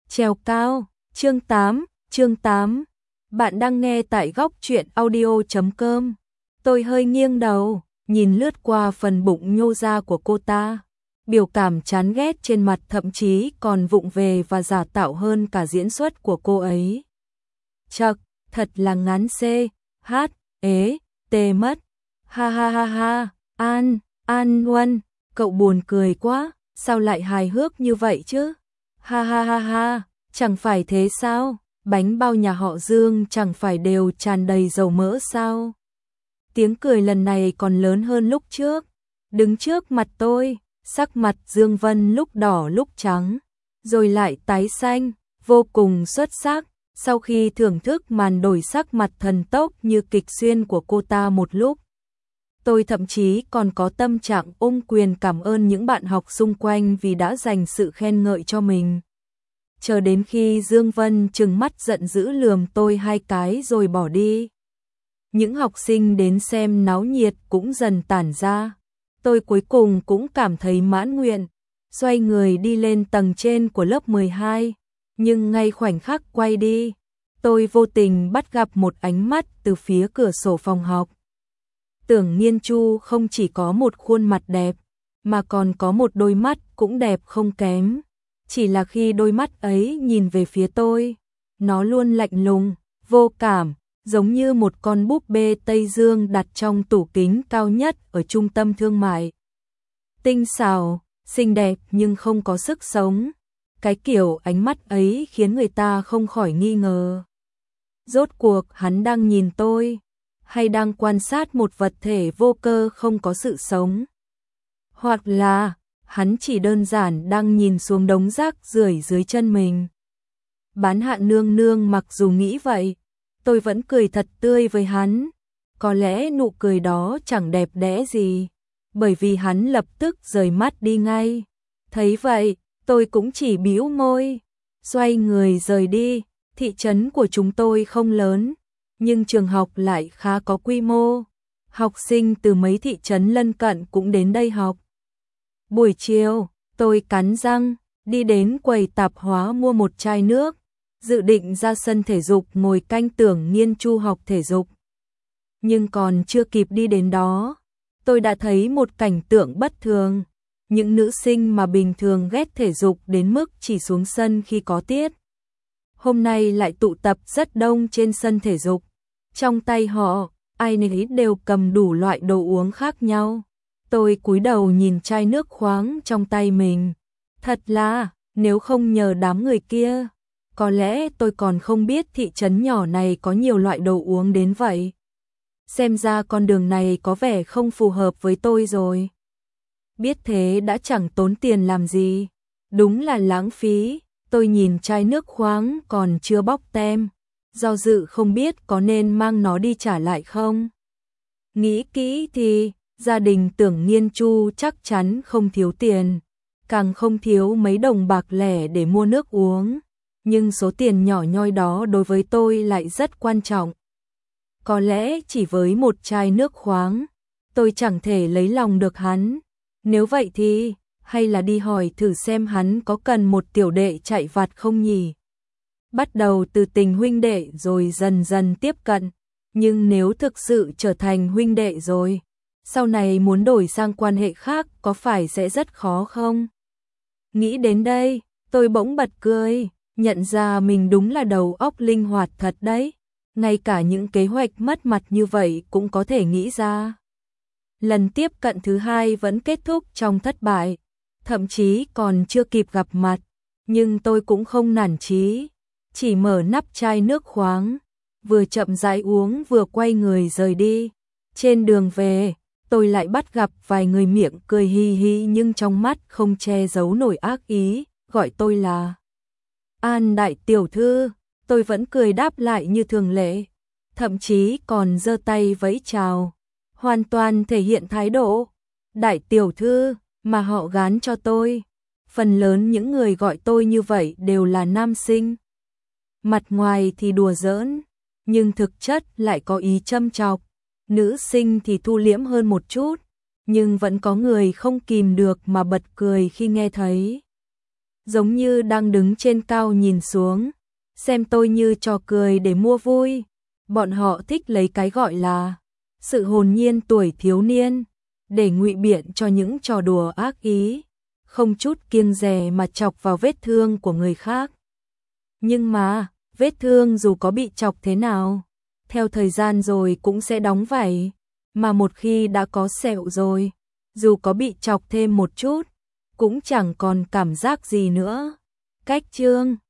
Trèo cao, chương 8. Bạn đang nghe tại góc truyện audio.com. Tôi hơi nghiêng đầu, nhìn lướt qua phần bụng nhô ra của cô ta. Biểu cảm chán ghét trên mặt thậm chí còn vụng về và giả tạo hơn cả diễn xuất của cô ấy. Chậc, thật là ngán tê mất. Ha ha ha ha, An Huân, cậu buồn cười quá, sao lại hài hước như vậy chứ? Ha ha ha ha, chẳng phải thế sao? Bánh bao nhà họ Dương chẳng phải đều tràn đầy dầu mỡ sao? Tiếng cười lần này còn lớn hơn lúc trước. Đứng trước mặt tôi, sắc mặt Dương Vân lúc đỏ lúc trắng, rồi lại tái xanh, vô cùng xuất sắc. Sau khi thưởng thức màn đổi sắc mặt thần tốc như kịch xuyên của cô ta một lúc, tôi thậm chí còn có tâm trạng ôm quyền cảm ơn những bạn học xung quanh vì đã dành sự khen ngợi cho mình. Chờ đến khi Dương Vân trừng mắt giận dữ lườm tôi hai cái rồi bỏ đi. Những học sinh đến xem náo nhiệt cũng dần tản ra. Tôi cuối cùng cũng cảm thấy mãn nguyện, xoay người đi lên tầng trên của lớp 12. Nhưng ngay khoảnh khắc quay đi, tôi vô tình bắt gặp một ánh mắt từ phía cửa sổ phòng học. Tưởng Nghiên Chu không chỉ có một khuôn mặt đẹp, mà còn có một đôi mắt cũng đẹp không kém. Chỉ là khi đôi mắt ấy nhìn về phía tôi, nó luôn lạnh lùng, vô cảm, giống như một con búp bê Tây Dương đặt trong tủ kính cao nhất ở trung tâm thương mại. Tinh xảo, xinh đẹp nhưng không có sức sống. Cái kiểu ánh mắt ấy khiến người ta không khỏi nghi ngờ. Rốt cuộc hắn đang nhìn tôi, hay đang quan sát một vật thể vô cơ không có sự sống? Hoặc là hắn chỉ đơn giản đang nhìn xuống đống rác rưởi dưới chân mình. Bán Hạ nương nương mặc dù nghĩ vậy, tôi vẫn cười thật tươi với hắn. Có lẽ nụ cười đó chẳng đẹp đẽ gì, bởi vì hắn lập tức rời mắt đi ngay. Thấy vậy, tôi cũng chỉ bĩu môi, xoay người rời đi. Thị trấn của chúng tôi không lớn, nhưng trường học lại khá có quy mô. Học sinh từ mấy thị trấn lân cận cũng đến đây học. Buổi chiều, tôi cắn răng, đi đến quầy tạp hóa mua một chai nước, dự định ra sân thể dục ngồi canh Tưởng Nghiên Chu học thể dục. Nhưng còn chưa kịp đi đến đó, tôi đã thấy một cảnh tượng bất thường. Những nữ sinh mà bình thường ghét thể dục đến mức chỉ xuống sân khi có tiết, hôm nay lại tụ tập rất đông trên sân thể dục. Trong tay họ, ai nấy đều cầm đủ loại đồ uống khác nhau. Tôi cúi đầu nhìn chai nước khoáng trong tay mình. Thật là, nếu không nhờ đám người kia, có lẽ tôi còn không biết thị trấn nhỏ này có nhiều loại đồ uống đến vậy. Xem ra con đường này có vẻ không phù hợp với tôi rồi. Biết thế đã chẳng tốn tiền làm gì. Đúng là lãng phí. Tôi nhìn chai nước khoáng còn chưa bóc tem, do dự không biết có nên mang nó đi trả lại không. Nghĩ kỹ thì gia đình Tưởng Nghiên Chu chắc chắn không thiếu tiền, càng không thiếu mấy đồng bạc lẻ để mua nước uống. Nhưng số tiền nhỏ nhoi đó đối với tôi lại rất quan trọng. Có lẽ chỉ với một chai nước khoáng, tôi chẳng thể lấy lòng được hắn. Nếu vậy thì hay là đi hỏi thử xem hắn có cần một tiểu đệ chạy vặt không nhỉ? Bắt đầu từ tình huynh đệ rồi dần dần tiếp cận, nhưng nếu thực sự trở thành huynh đệ rồi, sau này muốn đổi sang quan hệ khác có phải sẽ rất khó không? Nghĩ đến đây, tôi bỗng bật cười, nhận ra mình đúng là đầu óc linh hoạt thật đấy, ngay cả những kế hoạch mất mặt như vậy cũng có thể nghĩ ra. Lần tiếp cận thứ hai vẫn kết thúc trong thất bại. Thậm chí còn chưa kịp gặp mặt, nhưng tôi cũng không nản chí, chỉ mở nắp chai nước khoáng, vừa chậm rãi uống vừa quay người rời đi. Trên đường về, tôi lại bắt gặp vài người miệng cười hi hi nhưng trong mắt không che giấu nổi ác ý, gọi tôi là An đại tiểu thư. Tôi vẫn cười đáp lại như thường lệ, thậm chí còn giơ tay vẫy chào, hoàn toàn thể hiện thái độ đại tiểu thư mà họ gán cho tôi. Phần lớn những người gọi tôi như vậy đều là nam sinh. Mặt ngoài thì đùa giỡn, nhưng thực chất lại có ý châm chọc. Nữ sinh thì thu liễm hơn một chút, nhưng vẫn có người không kìm được mà bật cười khi nghe thấy. giống như đang đứng trên cao nhìn xuống, xem tôi như trò cười để mua vui. Bọn họ thích lấy cái gọi là sự hồn nhiên tuổi thiếu niên để ngụy biện cho những trò đùa ác ý, không chút kiêng dè mà chọc vào vết thương của người khác. Nhưng mà, vết thương dù có bị chọc thế nào, theo thời gian rồi cũng sẽ đóng vảy, mà một khi đã có sẹo rồi, dù có bị chọc thêm một chút, cũng chẳng còn cảm giác gì nữa. Cách chương